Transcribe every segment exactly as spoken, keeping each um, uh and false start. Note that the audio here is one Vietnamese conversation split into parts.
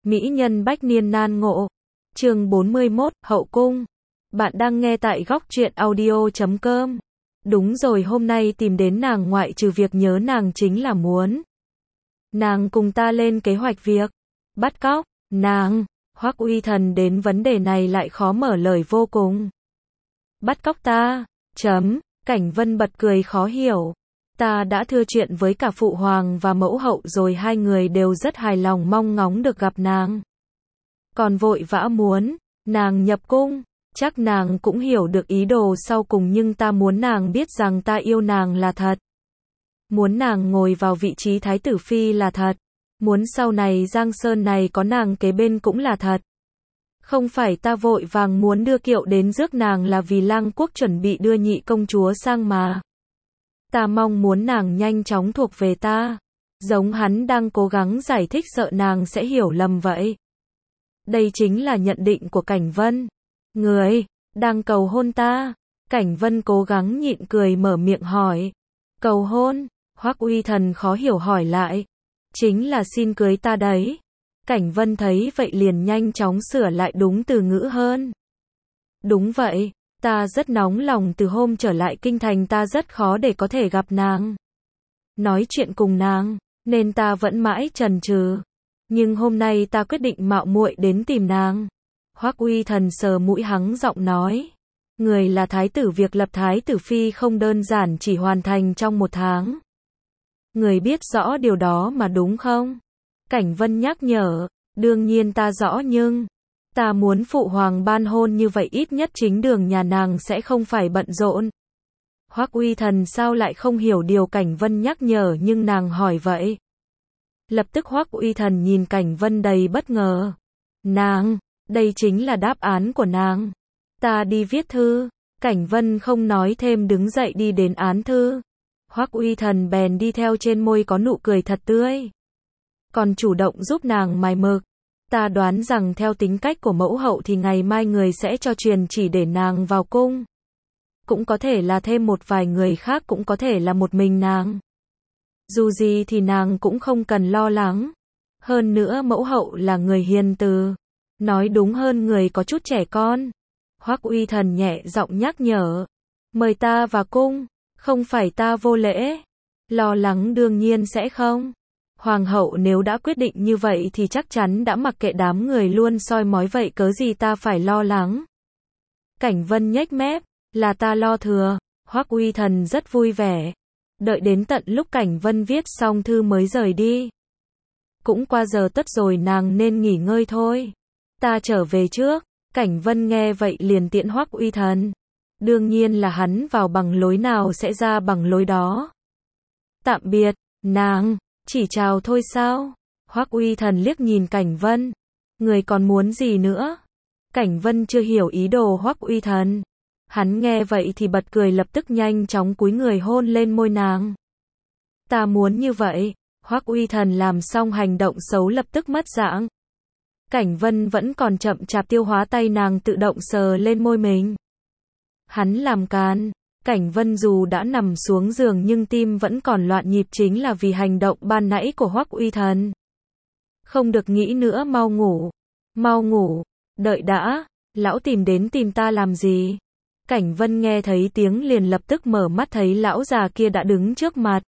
Mỹ nhân bách niên nan ngộ. Chương bốn mươi mốt, Hậu cung. Bạn đang nghe tại góc truyện audio chấm com. Đúng rồi, hôm nay tìm đến nàng ngoại trừ việc nhớ nàng chính là muốn nàng cùng ta lên kế hoạch việc bắt cóc nàng. Hoắc Uy Thần đến vấn đề này lại khó mở lời vô cùng. Bắt cóc ta? Chấm. Cảnh Vân bật cười khó hiểu. Ta đã thưa chuyện với cả phụ hoàng và mẫu hậu rồi, hai người đều rất hài lòng mong ngóng được gặp nàng. Còn vội vã muốn nàng nhập cung, chắc nàng cũng hiểu được ý đồ sau cùng, nhưng ta muốn nàng biết rằng ta yêu nàng là thật. Muốn nàng ngồi vào vị trí thái tử phi là thật. Muốn sau này Giang Sơn này có nàng kế bên cũng là thật. Không phải ta vội vàng muốn đưa kiệu đến rước nàng là vì Lang Quốc chuẩn bị đưa nhị công chúa sang mà. Ta mong muốn nàng nhanh chóng thuộc về ta. Giống hắn đang cố gắng giải thích sợ nàng sẽ hiểu lầm vậy. Đây chính là nhận định của Cảnh Vân. Người đang cầu hôn ta? Cảnh Vân cố gắng nhịn cười mở miệng hỏi. Cầu hôn? Hoắc Uy Thần khó hiểu hỏi lại. Chính là xin cưới ta đấy. Cảnh Vân thấy vậy liền nhanh chóng sửa lại đúng từ ngữ hơn. Đúng vậy, ta rất nóng lòng, từ hôm trở lại kinh thành ta rất khó để có thể gặp nàng, nói chuyện cùng nàng, nên ta vẫn mãi chần chừ. Nhưng hôm nay ta quyết định mạo muội đến tìm nàng. Hoắc Uy Thần sờ mũi hắng giọng nói. Người là thái tử, việc lập thái tử phi không đơn giản chỉ hoàn thành trong một tháng. Người biết rõ điều đó mà đúng không? Cảnh Vân nhắc nhở. Đương nhiên ta rõ, nhưng ta muốn phụ hoàng ban hôn như vậy ít nhất chính đường nhà nàng sẽ không phải bận rộn. Hoắc Uy Thần sao lại không hiểu điều Cảnh Vân nhắc nhở nhưng nàng hỏi vậy. Lập tức Hoắc Uy Thần nhìn Cảnh Vân đầy bất ngờ. Nàng, đây chính là đáp án của nàng. Ta đi viết thư. Cảnh Vân không nói thêm đứng dậy đi đến án thư. Hoắc Uy Thần bèn đi theo, trên môi có nụ cười thật tươi. Còn chủ động giúp nàng mài mực. Ta đoán rằng theo tính cách của mẫu hậu thì ngày mai người sẽ cho truyền chỉ để nàng vào cung. Cũng có thể là thêm một vài người khác, cũng có thể là một mình nàng. Dù gì thì nàng cũng không cần lo lắng. Hơn nữa mẫu hậu là người hiền từ. Nói đúng hơn người có chút trẻ con. Hoắc Uy Thần nhẹ giọng nhắc nhở. Mời ta vào cung, không phải ta vô lễ. Lo lắng đương nhiên sẽ không. Hoàng hậu nếu đã quyết định như vậy thì chắc chắn đã mặc kệ đám người luôn soi mói vậy, cớ gì ta phải lo lắng. Cảnh Vân nhếch mép. Là ta lo thừa. Hoắc Uy Thần rất vui vẻ. Đợi đến tận lúc Cảnh Vân viết xong thư mới rời đi. Cũng qua giờ tất rồi, nàng nên nghỉ ngơi thôi. Ta trở về trước. Cảnh Vân nghe vậy liền tiễn Hoắc Uy Thần. Đương nhiên là hắn vào bằng lối nào sẽ ra bằng lối đó. Tạm biệt, nàng. Chỉ chào thôi sao? Hoắc Uy Thần liếc nhìn Cảnh Vân. Người còn muốn gì nữa? Cảnh Vân chưa hiểu ý đồ Hoắc Uy Thần. Hắn nghe vậy thì bật cười, lập tức nhanh chóng cúi người hôn lên môi nàng. Ta muốn như vậy. Hoắc Uy Thần làm xong hành động xấu lập tức mất dạng. Cảnh Vân vẫn còn chậm chạp tiêu hóa, tay nàng tự động sờ lên môi mình. Hắn làm càn. Cảnh Vân dù đã nằm xuống giường nhưng tim vẫn còn loạn nhịp, chính là vì hành động ban nãy của Hoắc Uy Thần. Không được nghĩ nữa, mau ngủ. Mau ngủ. Đợi đã. Lão tìm đến tìm ta làm gì? Cảnh Vân nghe thấy tiếng liền lập tức mở mắt, thấy lão già kia đã đứng trước mặt.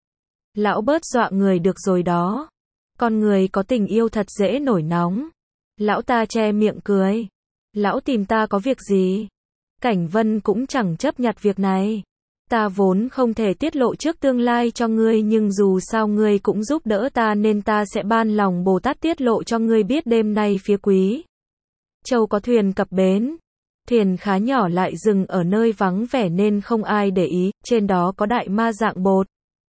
Lão bớt dọa người được rồi đó. Con người có tình yêu thật dễ nổi nóng. Lão ta che miệng cười. Lão tìm ta có việc gì? Cảnh Vân cũng chẳng chấp nhặt việc này. Ta vốn không thể tiết lộ trước tương lai cho ngươi, nhưng dù sao ngươi cũng giúp đỡ ta nên ta sẽ ban lòng Bồ Tát tiết lộ cho ngươi biết. Đêm nay phía Quý Châu có thuyền cập bến. Thuyền khá nhỏ lại dừng ở nơi vắng vẻ nên không ai để ý. Trên đó có đại ma dạng bột,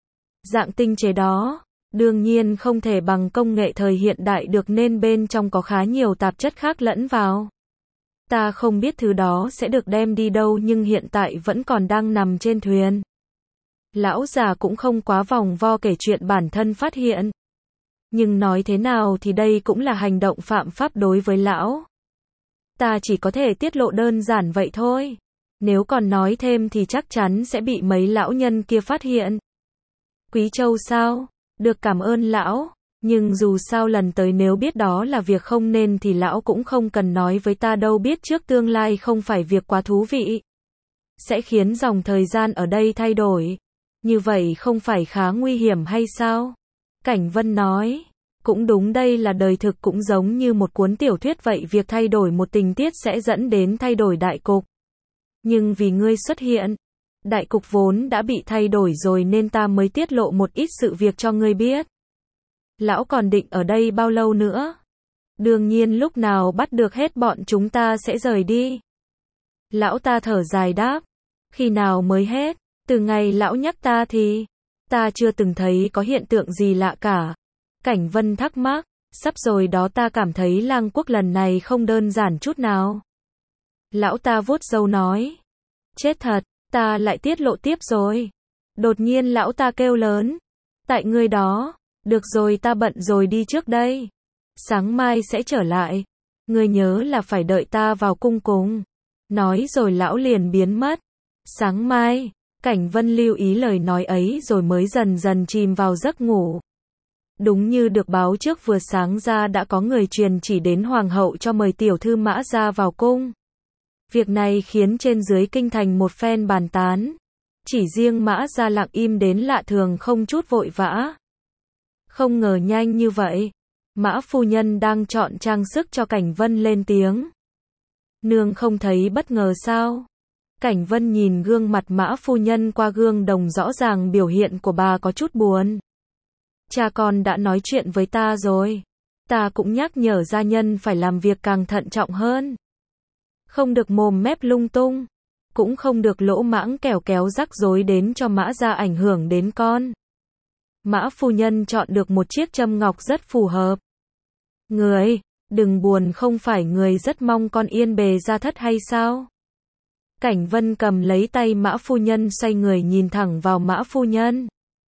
dạng tinh chế đó. Đương nhiên không thể bằng công nghệ thời hiện đại được nên bên trong có khá nhiều tạp chất khác lẫn vào. Ta không biết thứ đó sẽ được đem đi đâu, nhưng hiện tại vẫn còn đang nằm trên thuyền. Lão già cũng không quá vòng vo kể chuyện bản thân phát hiện. Nhưng nói thế nào thì đây cũng là hành động phạm pháp đối với lão. Ta chỉ có thể tiết lộ đơn giản vậy thôi. Nếu còn nói thêm thì chắc chắn sẽ bị mấy lão nhân kia phát hiện. Quý Châu sao? Được, cảm ơn lão. Nhưng dù sao lần tới nếu biết đó là việc không nên thì lão cũng không cần nói với ta đâu, biết trước tương lai không phải việc quá thú vị. Sẽ khiến dòng thời gian ở đây thay đổi. Như vậy không phải khá nguy hiểm hay sao? Cảnh Vân nói. Cũng đúng, đây là đời thực, cũng giống như một cuốn tiểu thuyết vậy, việc thay đổi một tình tiết sẽ dẫn đến thay đổi đại cục. Nhưng vì ngươi xuất hiện, đại cục vốn đã bị thay đổi rồi nên ta mới tiết lộ một ít sự việc cho ngươi biết. Lão còn định ở đây bao lâu nữa? Đương nhiên lúc nào bắt được hết bọn chúng ta sẽ rời đi. Lão ta thở dài đáp. Khi nào mới hết? Từ ngày lão nhắc ta thì, ta chưa từng thấy có hiện tượng gì lạ cả. Cảnh Vân thắc mắc, sắp rồi đó, ta cảm thấy Lang Quốc lần này không đơn giản chút nào. Lão ta vuốt râu nói. Chết thật, ta lại tiết lộ tiếp rồi. Đột nhiên lão ta kêu lớn. Tại ngươi đó, được rồi, ta bận rồi đi trước đây. Sáng mai sẽ trở lại. Ngươi nhớ là phải đợi ta vào cung cùng. Nói rồi lão liền biến mất. Sáng mai, Cảnh Vân lưu ý lời nói ấy rồi mới dần dần chìm vào giấc ngủ. Đúng như được báo trước, vừa sáng ra đã có người truyền chỉ đến hoàng hậu cho mời tiểu thư Mã Gia vào cung. Việc này khiến trên dưới kinh thành một phen bàn tán. Chỉ riêng Mã Gia lặng im đến lạ thường, không chút vội vã. Không ngờ nhanh như vậy. Mã phu nhân đang chọn trang sức cho Cảnh Vân lên tiếng. Nương không thấy bất ngờ sao? Cảnh Vân nhìn gương mặt Mã phu nhân qua gương đồng, rõ ràng biểu hiện của bà có chút buồn. Cha con đã nói chuyện với ta rồi. Ta cũng nhắc nhở gia nhân phải làm việc càng thận trọng hơn. Không được mồm mép lung tung. Cũng không được lỗ mãng kẻo kéo rắc rối đến cho Mã Gia, ảnh hưởng đến con. Mã phu nhân chọn được một chiếc châm ngọc rất phù hợp. Người, đừng buồn, không phải người rất mong con yên bề gia thất hay sao? Cảnh Vân cầm lấy tay Mã phu nhân, xoay người nhìn thẳng vào Mã phu nhân.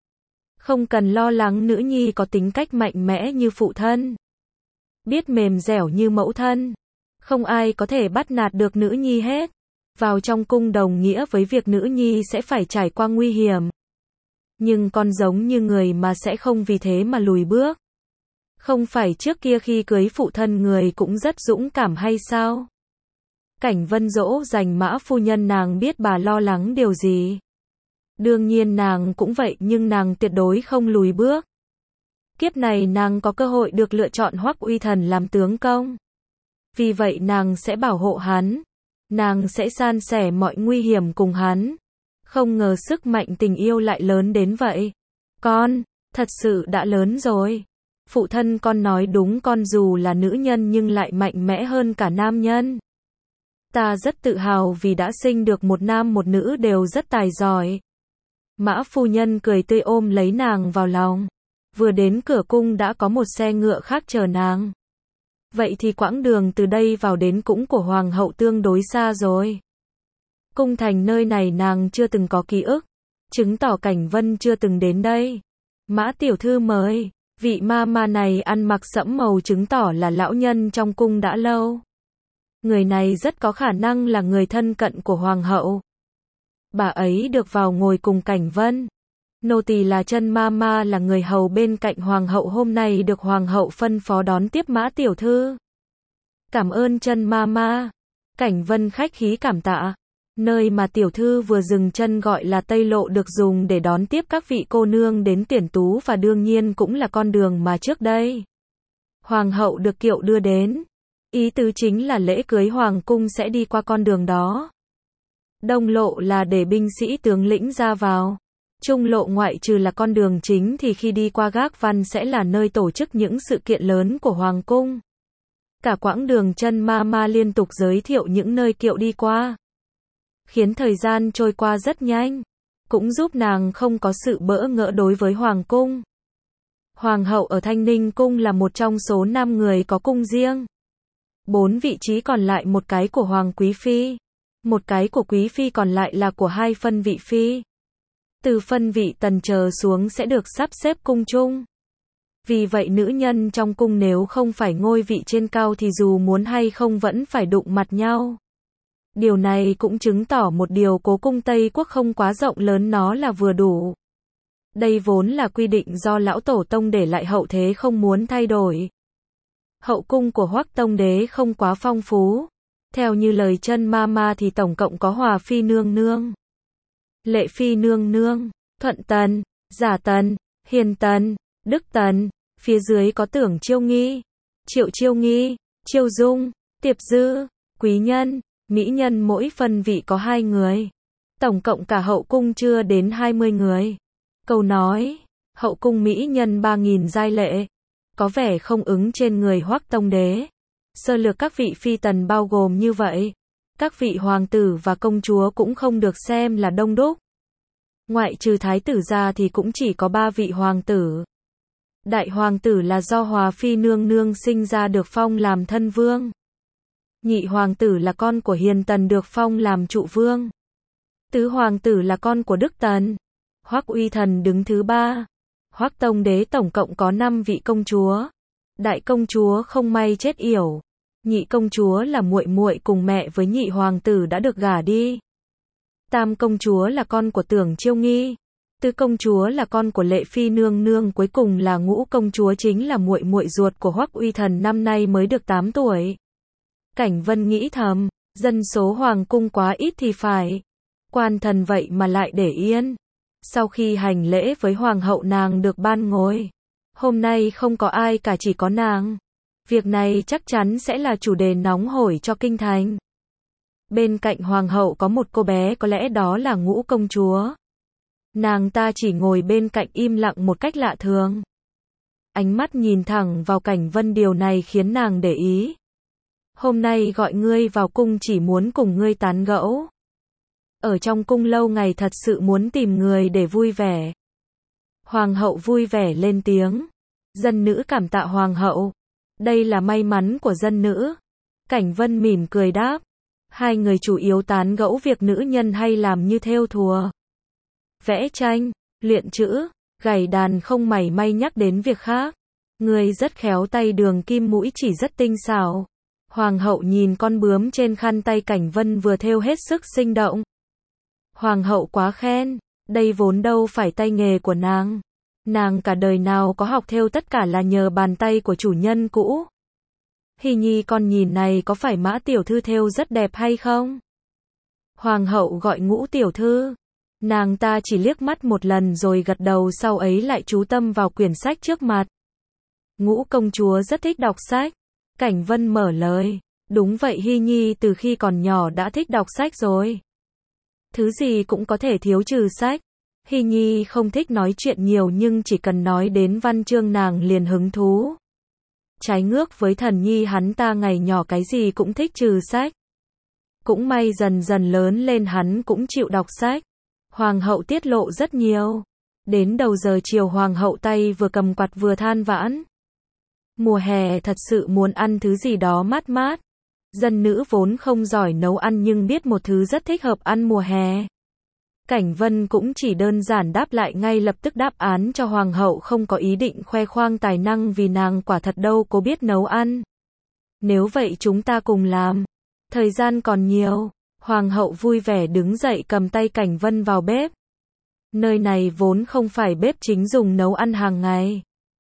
Không cần lo lắng, nữ nhi có tính cách mạnh mẽ như phụ thân. Biết mềm dẻo như mẫu thân. Không ai có thể bắt nạt được nữ nhi hết. Vào trong cung đồng nghĩa với việc nữ nhi sẽ phải trải qua nguy hiểm. Nhưng con giống như người mà sẽ không vì thế mà lùi bước. Không phải trước kia khi cưới phụ thân người cũng rất dũng cảm hay sao? Cảnh Vân dỗ dành Mã phu nhân, nàng biết bà lo lắng điều gì. Đương nhiên nàng cũng vậy, nhưng nàng tuyệt đối không lùi bước. Kiếp này nàng có cơ hội được lựa chọn Hoắc Uy Thần làm tướng công. Vì vậy nàng sẽ bảo hộ hắn. Nàng sẽ san sẻ mọi nguy hiểm cùng hắn. Không ngờ sức mạnh tình yêu lại lớn đến vậy. Con, thật sự đã lớn rồi. Phụ thân con nói đúng, con dù là nữ nhân nhưng lại mạnh mẽ hơn cả nam nhân. Ta rất tự hào vì đã sinh được một nam một nữ đều rất tài giỏi. Mã phu nhân cười tươi ôm lấy nàng vào lòng. Vừa đến cửa cung đã có một xe ngựa khác chờ nàng. Vậy thì quãng đường từ đây vào đến cung của hoàng hậu tương đối xa rồi. Cung thành nơi này nàng chưa từng có ký ức, chứng tỏ Cảnh Vân chưa từng đến đây. Mã tiểu thư mời. Vị ma ma này ăn mặc sẫm màu chứng tỏ là lão nhân trong cung đã lâu. Người này rất có khả năng là người thân cận của hoàng hậu. Bà ấy được vào ngồi cùng Cảnh Vân. Nô tỳ là Chân ma ma, là người hầu bên cạnh hoàng hậu, hôm nay được hoàng hậu phân phó đón tiếp Mã tiểu thư. Cảm ơn Chân ma ma. Cảnh Vân khách khí cảm tạ. Nơi mà tiểu thư vừa dừng chân gọi là Tây Lộ, được dùng để đón tiếp các vị cô nương đến tuyển tú, và đương nhiên cũng là con đường mà trước đây hoàng hậu được kiệu đưa đến. Ý tứ chính là lễ cưới hoàng cung sẽ đi qua con đường đó. Đông lộ là để binh sĩ tướng lĩnh ra vào. Trung lộ ngoại trừ là con đường chính thì khi đi qua gác văn sẽ là nơi tổ chức những sự kiện lớn của hoàng cung. Cả quãng đường Chân ma ma liên tục giới thiệu những nơi kiệu đi qua, khiến thời gian trôi qua rất nhanh, cũng giúp nàng không có sự bỡ ngỡ đối với hoàng cung. Hoàng hậu ở Thanh Ninh cung là một trong số năm người có cung riêng. Bốn vị trí còn lại, một cái của hoàng quý phi, một cái của quý phi, còn lại là của hai phân vị phi. Từ phân vị tần trở xuống sẽ được sắp xếp cung chung. Vì vậy nữ nhân trong cung nếu không phải ngôi vị trên cao thì dù muốn hay không vẫn phải đụng mặt nhau. Điều này cũng chứng tỏ một điều, cố cung Tây Quốc không quá rộng lớn, nó là vừa đủ. Đây vốn là quy định do lão tổ tông để lại hậu thế không muốn thay đổi. Hậu cung của Hoắc Tông Đế không quá phong phú. Theo như lời chân ma ma thì tổng cộng có Hòa Phi nương nương, Lệ Phi nương nương, Thuận Tần, Giả Tần, Hiền Tần, Đức Tần, phía dưới có Tưởng Chiêu Nghi, Triệu Chiêu Nghi, Chiêu Dung, Tiệp Dư, Quý Nhân, Mỹ Nhân, mỗi phân vị có hai người. Tổng cộng cả hậu cung chưa đến hai mươi người. Câu nói, hậu cung Mỹ Nhân ba nghìn giai lệ, có vẻ không ứng trên người Hoắc Tông Đế. Sơ lược các vị phi tần bao gồm như vậy. Các vị hoàng tử và công chúa cũng không được xem là đông đúc. Ngoại trừ thái tử ra thì cũng chỉ có ba vị hoàng tử. Đại hoàng tử là do Hòa Phi nương nương sinh ra được phong làm thân vương. Nhị hoàng tử là con của Hiền Tần được phong làm trụ vương. Tứ hoàng tử là con của Đức Tần. Hoắc Uy Thần đứng thứ ba. Hoắc Tông Đế tổng cộng có năm vị công chúa. Đại công chúa không may chết yểu. Nhị công chúa là muội muội cùng mẹ với nhị hoàng tử đã được gả đi. Tam công chúa là con của Tưởng Chiêu Nghi. Tứ công chúa là con của Lệ Phi nương nương, cuối cùng là ngũ công chúa chính là muội muội ruột của Hoắc Uy Thần, năm nay mới được tám tuổi. Cảnh Vân nghĩ thầm, dân số hoàng cung quá ít thì phải. Quan thần vậy mà lại để yên. Sau khi hành lễ với hoàng hậu, nàng được ban ngồi. Hôm nay không có ai cả, chỉ có nàng. Việc này chắc chắn sẽ là chủ đề nóng hổi cho kinh thành. Bên cạnh hoàng hậu có một cô bé, có lẽ đó là ngũ công chúa. Nàng ta chỉ ngồi bên cạnh im lặng một cách lạ thường. Ánh mắt nhìn thẳng vào Cảnh Vân, điều này khiến nàng để ý. Hôm nay gọi ngươi vào cung chỉ muốn cùng ngươi tán gẫu. Ở trong cung lâu ngày thật sự muốn tìm người để vui vẻ. Hoàng hậu vui vẻ lên tiếng. Dân nữ cảm tạ hoàng hậu. Đây là may mắn của dân nữ. Cảnh Vân mỉm cười đáp. Hai người chủ yếu tán gẫu việc nữ nhân hay làm như thêu thùa, vẽ tranh, luyện chữ, gảy đàn, không mảy may nhắc đến việc khác. Người rất khéo tay, đường kim mũi chỉ rất tinh xảo. Hoàng hậu nhìn con bướm trên khăn tay Cảnh Vân vừa thêu hết sức sinh động. Hoàng hậu quá khen, đây vốn đâu phải tay nghề của nàng. Nàng cả đời nào có học thêu, tất cả là nhờ bàn tay của chủ nhân cũ. Hy nhi, con nhìn này có phải Mã tiểu thư thêu rất đẹp hay không? Hoàng hậu gọi Ngũ tiểu thư. Nàng ta chỉ liếc mắt một lần rồi gật đầu, sau ấy lại chú tâm vào quyển sách trước mặt. Ngũ công chúa rất thích đọc sách. Cảnh Vân mở lời. Đúng vậy, Hy nhi từ khi còn nhỏ đã thích đọc sách rồi. Thứ gì cũng có thể thiếu trừ sách. Hy nhi không thích nói chuyện nhiều, nhưng chỉ cần nói đến văn chương nàng liền hứng thú. Trái ngược với Thần nhi, hắn ta ngày nhỏ cái gì cũng thích trừ sách. Cũng may dần dần lớn lên hắn cũng chịu đọc sách. Hoàng hậu tiết lộ rất nhiều. Đến đầu giờ chiều hoàng hậu tay vừa cầm quạt vừa than vãn. Mùa hè thật sự muốn ăn thứ gì đó mát mát. Dân nữ vốn không giỏi nấu ăn nhưng biết một thứ rất thích hợp ăn mùa hè. Cảnh Vân cũng chỉ đơn giản đáp lại ngay lập tức đáp án cho hoàng hậu, không có ý định khoe khoang tài năng vì nàng quả thật đâu có biết nấu ăn. Nếu vậy chúng ta cùng làm. Thời gian còn nhiều. Hoàng hậu vui vẻ đứng dậy cầm tay Cảnh Vân vào bếp. Nơi này vốn không phải bếp chính dùng nấu ăn hàng ngày.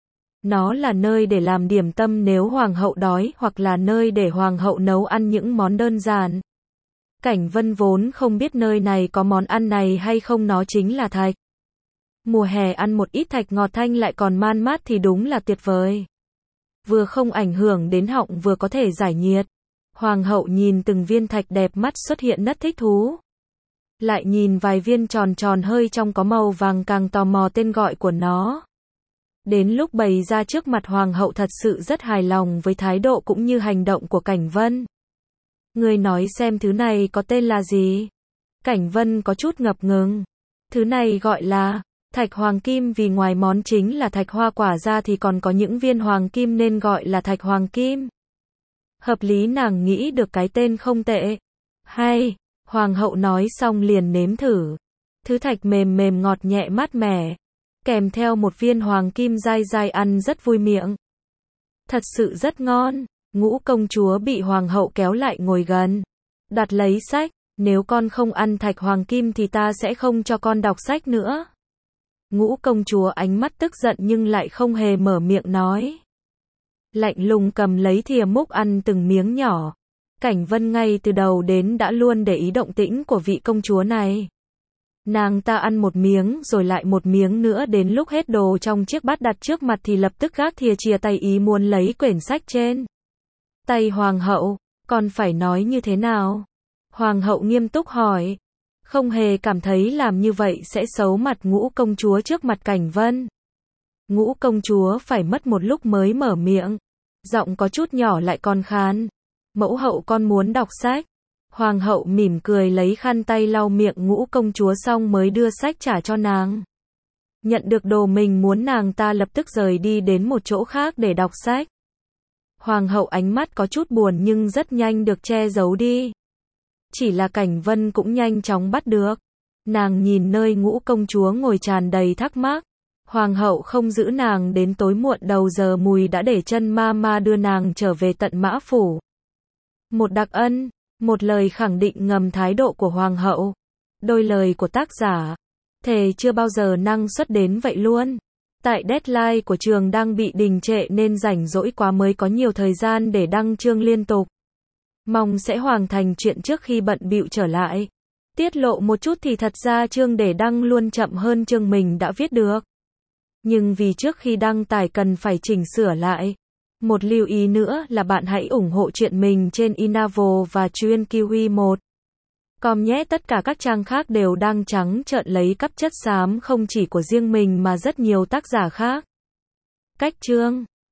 Nó là nơi để làm điểm tâm nếu hoàng hậu đói, hoặc là nơi để hoàng hậu nấu ăn những món đơn giản. Cảnh Vân vốn không biết nơi này có món ăn này hay không, nó chính là thạch. Mùa hè ăn một ít thạch ngọt thanh lại còn man mát thì đúng là tuyệt vời. Vừa không ảnh hưởng đến họng vừa có thể giải nhiệt. Hoàng hậu nhìn từng viên thạch đẹp, mắt xuất hiện nét thích thú. Lại nhìn vài viên tròn tròn hơi trong có màu vàng, càng tò mò tên gọi của nó. Đến lúc bày ra trước mặt hoàng hậu thật sự rất hài lòng với thái độ cũng như hành động của Cảnh Vân. Ngươi nói xem thứ này có tên là gì? Cảnh Vân có chút ngập ngừng. Thứ này gọi là thạch hoàng kim, vì ngoài món chính là thạch hoa quả ra thì còn có những viên hoàng kim nên gọi là thạch hoàng kim. Hợp lý, nàng nghĩ được cái tên không tệ. Hay, hoàng hậu nói xong liền nếm thử. Thứ thạch mềm mềm ngọt nhẹ mát mẻ, kèm theo một viên hoàng kim dai dai, ăn rất vui miệng. Thật sự rất ngon. Ngũ công chúa bị hoàng hậu kéo lại ngồi gần. Đặt lấy sách. Nếu con không ăn thạch hoàng kim thì ta sẽ không cho con đọc sách nữa. Ngũ công chúa ánh mắt tức giận nhưng lại không hề mở miệng nói. Lạnh lùng cầm lấy thìa múc ăn từng miếng nhỏ. Cảnh Vân ngay từ đầu đến đã luôn để ý động tĩnh của vị công chúa này. Nàng ta ăn một miếng rồi lại một miếng nữa, đến lúc hết đồ trong chiếc bát đặt trước mặt thì lập tức gác thìa chia tay ý muốn lấy quyển sách trên tay hoàng hậu. Còn phải nói như thế nào? Hoàng hậu nghiêm túc hỏi. Không hề cảm thấy làm như vậy sẽ xấu mặt Ngũ công chúa trước mặt Cảnh Vân. Ngũ công chúa phải mất một lúc mới mở miệng. Giọng có chút nhỏ lại còn khàn. Mẫu hậu con muốn đọc sách. Hoàng hậu mỉm cười lấy khăn tay lau miệng Ngũ công chúa xong mới đưa sách trả cho nàng. Nhận được đồ mình muốn, nàng ta lập tức rời đi đến một chỗ khác để đọc sách. Hoàng hậu ánh mắt có chút buồn nhưng rất nhanh được che giấu đi. Chỉ là Cảnh Vân cũng nhanh chóng bắt được. Nàng nhìn nơi Ngũ công chúa ngồi tràn đầy thắc mắc. Hoàng hậu không giữ nàng đến tối muộn đầu giờ mùi đã để chân ma ma đưa nàng trở về tận Mã Phủ. Một đặc ân, một lời khẳng định ngầm thái độ của hoàng hậu. Đôi lời của tác giả. Thề chưa bao giờ năng suất đến vậy luôn. Tại deadline của trường đang bị đình trệ nên rảnh rỗi quá mới có nhiều thời gian để đăng chương liên tục. Mong sẽ hoàn thành chuyện trước khi bận bịu trở lại. Tiết lộ một chút thì thật ra chương để đăng luôn chậm hơn chương mình đã viết được. Nhưng vì trước khi đăng tải cần phải chỉnh sửa lại. Một lưu ý nữa là bạn hãy ủng hộ chuyện mình trên Inavo và Chuyên Kiwi một. Com nhé, tất cả các trang khác đều đang trắng trợn lấy cắp chất xám không chỉ của riêng mình mà rất nhiều tác giả khác. Cách chương